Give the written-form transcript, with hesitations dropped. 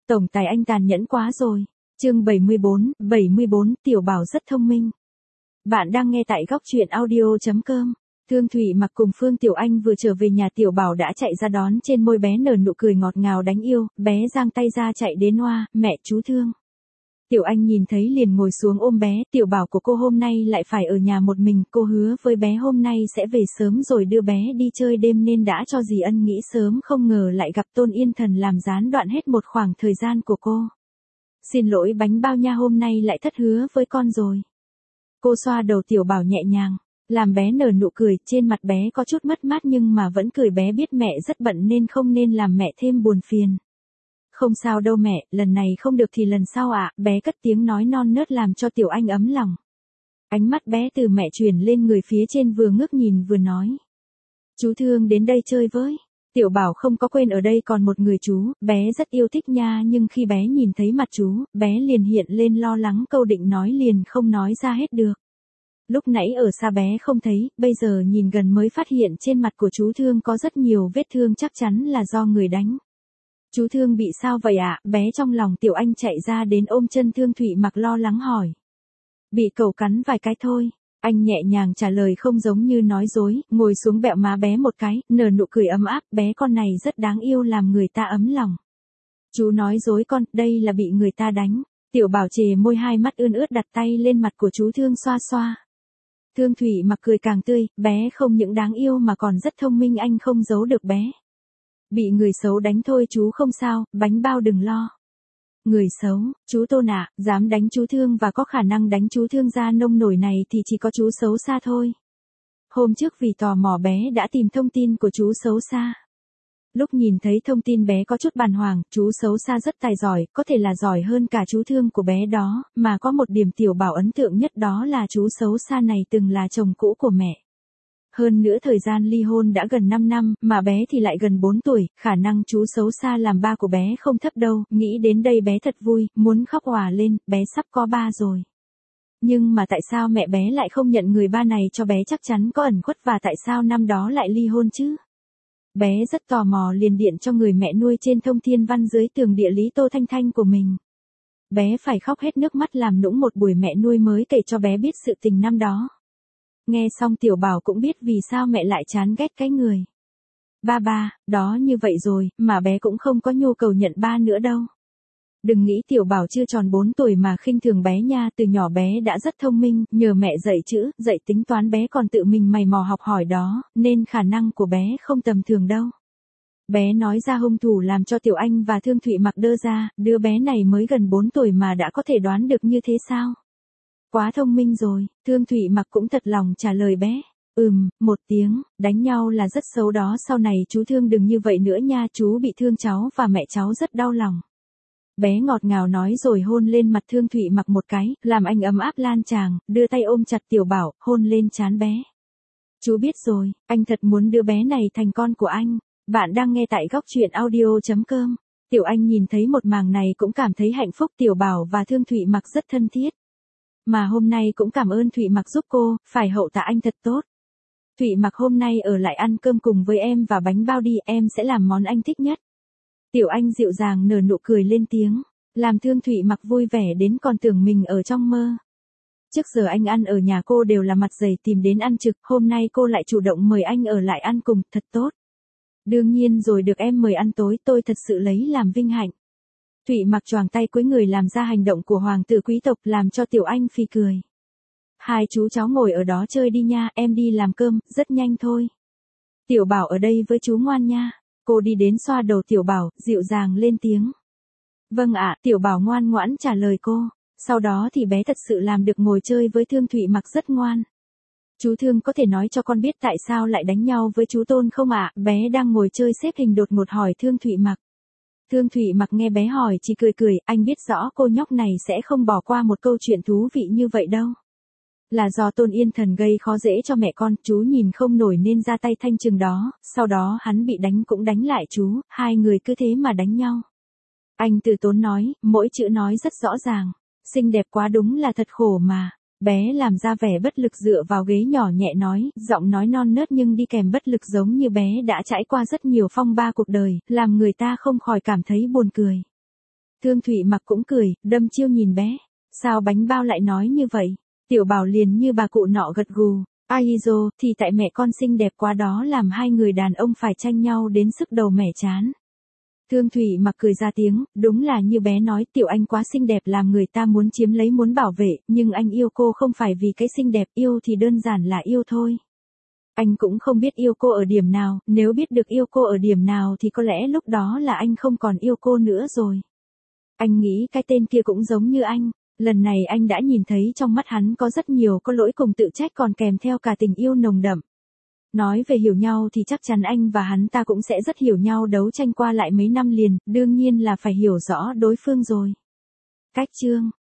Tổng tài anh tàn nhẫn quá rồi. Chương 74, Tiểu Bảo rất thông minh. Bạn đang nghe tại góc truyện audio.com. Thương Thủy Mặc cùng Phương Tiểu Anh vừa trở về nhà, Tiểu Bảo đã chạy ra đón, trên môi bé nở nụ cười ngọt ngào đáng yêu, bé giang tay ra chạy đến oa, mẹ chú Thương. Tiểu Anh nhìn thấy liền ngồi xuống ôm bé, Tiểu Bảo của cô hôm nay lại phải ở nhà một mình, cô hứa với bé hôm nay sẽ về sớm rồi đưa bé đi chơi đêm nên đã cho dì Ân nghỉ sớm, không ngờ lại gặp Tôn Yên Thần làm gián đoạn hết một khoảng thời gian của cô. Xin lỗi bánh bao nha, hôm nay lại thất hứa với con rồi. Cô xoa đầu Tiểu Bảo nhẹ nhàng, làm bé nở nụ cười, trên mặt bé có chút mất mát nhưng mà vẫn cười, bé biết mẹ rất bận nên không nên làm mẹ thêm buồn phiền. Không sao đâu mẹ, lần này không được thì lần sau ạ, bé cất tiếng nói non nớt làm cho Tiểu Anh ấm lòng. Ánh mắt bé từ mẹ chuyển lên người phía trên, vừa ngước nhìn vừa nói. Chú Thương đến đây chơi với. Tiểu Bảo không có quên ở đây còn một người chú, bé rất yêu thích nha, nhưng khi bé nhìn thấy mặt chú, bé liền hiện lên lo lắng, câu định nói liền không nói ra hết được. Lúc nãy ở xa bé không thấy, bây giờ nhìn gần mới phát hiện trên mặt của chú Thương có rất nhiều vết thương, chắc chắn là do người đánh. Chú Thương bị sao vậy ạ? Bé trong lòng Tiểu Anh chạy ra đến ôm chân Thương Thủy Mặc lo lắng hỏi. Bị cẩu cắn vài cái thôi. Anh nhẹ nhàng trả lời không giống như nói dối, ngồi xuống bẹo má bé một cái, nở nụ cười ấm áp, bé con này rất đáng yêu làm người ta ấm lòng. Chú nói dối con, đây là bị người ta đánh. Tiểu Bảo chề môi, hai mắt ươn ướt đặt tay lên mặt của chú Thương xoa xoa. Thương Thủy Mặc cười càng tươi, bé không những đáng yêu mà còn rất thông minh, anh không giấu được bé. Bị người xấu đánh thôi chú không sao, bánh bao đừng lo. Người xấu, chú Tôn ạ, dám đánh chú Thương và có khả năng đánh chú Thương ra nông nổi này thì chỉ có chú xấu xa thôi. Hôm trước vì tò mò bé đã tìm thông tin của chú xấu xa. Lúc nhìn thấy thông tin bé có chút bàng hoàng, chú xấu xa rất tài giỏi, có thể là giỏi hơn cả chú Thương của bé đó, mà có một điểm Tiểu Bảo ấn tượng nhất đó là chú xấu xa này từng là chồng cũ của mẹ. Hơn nữa thời gian ly hôn đã gần 5 năm, mà bé thì lại gần 4 tuổi, khả năng chú xấu xa làm ba của bé không thấp đâu, nghĩ đến đây bé thật vui, muốn khóc òa lên, bé sắp có ba rồi. Nhưng mà tại sao mẹ bé lại không nhận người ba này cho bé, chắc chắn có ẩn khuất, và tại sao năm đó lại ly hôn chứ? Bé rất tò mò liền điện cho người mẹ nuôi trên thông thiên văn dưới tường địa lý Tô Thanh Thanh của mình. Bé phải khóc hết nước mắt làm nũng một buổi, mẹ nuôi mới kể cho bé biết sự tình năm đó. Nghe xong Tiểu Bảo cũng biết vì sao mẹ lại chán ghét cái người ba, đó như vậy rồi, mà bé cũng không có nhu cầu nhận ba nữa đâu. Đừng nghĩ Tiểu Bảo chưa tròn 4 tuổi mà khinh thường bé nha, từ nhỏ bé đã rất thông minh, nhờ mẹ dạy chữ, dạy tính toán bé còn tự mình mày mò học hỏi đó, nên khả năng của bé không tầm thường đâu. Bé nói ra hung thủ làm cho Tiểu Anh và Thương Thủy Mặc đơ ra, đứa bé này mới gần 4 tuổi mà đã có thể đoán được như thế sao? Quá thông minh rồi, Thương Thủy Mặc cũng thật lòng trả lời bé. Một tiếng, đánh nhau là rất xấu đó, sau này chú Thương đừng như vậy nữa nha, chú bị thương cháu và mẹ cháu rất đau lòng. Bé ngọt ngào nói rồi hôn lên mặt Thương Thủy Mặc một cái, làm anh ấm áp lan tràn, đưa tay ôm chặt Tiểu Bảo, hôn lên trán bé. Chú biết rồi, anh thật muốn đưa bé này thành con của anh. Bạn đang nghe tại góc truyện audio.com. Tiểu Anh nhìn thấy một màn này cũng cảm thấy hạnh phúc, Tiểu Bảo và Thương Thủy Mặc rất thân thiết. Mà hôm nay cũng cảm ơn Thủy Mặc giúp cô, phải hậu tạ anh thật tốt. Thủy Mặc hôm nay ở lại ăn cơm cùng với em và bánh bao đi, em sẽ làm món anh thích nhất. Tiểu Anh dịu dàng nở nụ cười lên tiếng, làm Thương Thủy Mặc vui vẻ đến còn tưởng mình ở trong mơ. Trước giờ anh ăn ở nhà cô đều là mặt dày tìm đến ăn trực, hôm nay cô lại chủ động mời anh ở lại ăn cùng, thật tốt. Đương nhiên rồi, được em mời ăn tối tôi thật sự lấy làm vinh hạnh. Thủy Mặc choàng tay cúi người làm ra hành động của hoàng tử quý tộc làm cho Tiểu Anh phì cười. Hai chú cháu ngồi ở đó chơi đi nha, em đi làm cơm, rất nhanh thôi. Tiểu Bảo ở đây với chú ngoan nha. Cô đi đến xoa đầu Tiểu Bảo, dịu dàng lên tiếng. Vâng ạ, Tiểu Bảo ngoan ngoãn trả lời cô. Sau đó thì bé thật sự làm được ngồi chơi với Thương Thủy Mặc rất ngoan. Chú Thương có thể nói cho con biết tại sao lại đánh nhau với chú Tôn không ạ? Bé đang ngồi chơi xếp hình đột ngột hỏi Thương Thủy Mặc. Thương Thủy Mặc nghe bé hỏi chỉ cười cười, anh biết rõ cô nhóc này sẽ không bỏ qua một câu chuyện thú vị như vậy đâu. Là do Tôn Yên Thần gây khó dễ cho mẹ con, chú nhìn không nổi nên ra tay thanh trừng đó, sau đó hắn bị đánh cũng đánh lại chú, hai người cứ thế mà đánh nhau. Anh từ tốn nói, mỗi chữ nói rất rõ ràng, xinh đẹp quá đúng là thật khổ mà. Bé làm ra vẻ bất lực dựa vào ghế nhỏ nhẹ nói, giọng nói non nớt nhưng đi kèm bất lực giống như bé đã trải qua rất nhiều phong ba cuộc đời, làm người ta không khỏi cảm thấy buồn cười. Thương Thụy Mặc cũng cười, đâm chiêu nhìn bé. Sao bánh bao lại nói như vậy? Tiểu Bảo liền như bà cụ nọ gật gù. Ai dô, thì tại mẹ con xinh đẹp quá đó làm hai người đàn ông phải tranh nhau đến sức đầu mẻ chán. Thương Thụy Mặc cười ra tiếng, đúng là như bé nói, Tiểu Anh quá xinh đẹp làm người ta muốn chiếm lấy muốn bảo vệ, nhưng anh yêu cô không phải vì cái xinh đẹp, yêu thì đơn giản là yêu thôi. Anh cũng không biết yêu cô ở điểm nào, nếu biết được yêu cô ở điểm nào thì có lẽ lúc đó là anh không còn yêu cô nữa rồi. Anh nghĩ cái tên kia cũng giống như anh, lần này anh đã nhìn thấy trong mắt hắn có rất nhiều có lỗi cùng tự trách còn kèm theo cả tình yêu nồng đậm. Nói về hiểu nhau thì chắc chắn anh và hắn ta cũng sẽ rất hiểu nhau, đấu tranh qua lại mấy năm liền, đương nhiên là phải hiểu rõ đối phương rồi. Cách chương